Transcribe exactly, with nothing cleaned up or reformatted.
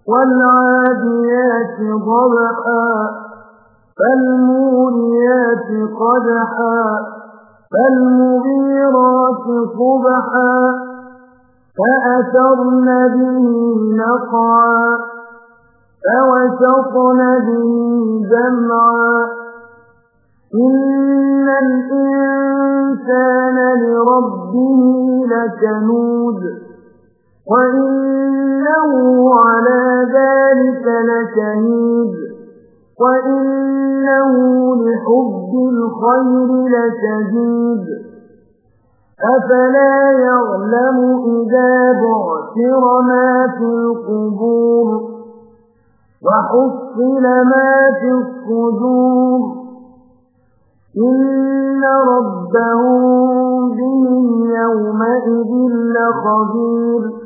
والعاديات ضبحا فالموريات قدحا فالمغيرات صبحا فأثرن به نقعا فوسطن به جمعا إن الإنسان لربه لكنود وإنه على ذلك لشهيد وإنه لحب الخير لشديد أفلا يعلم إذا بعثر ما في القبور وحصل ما في الصدور إن ربهم بهم يومئذ لخبير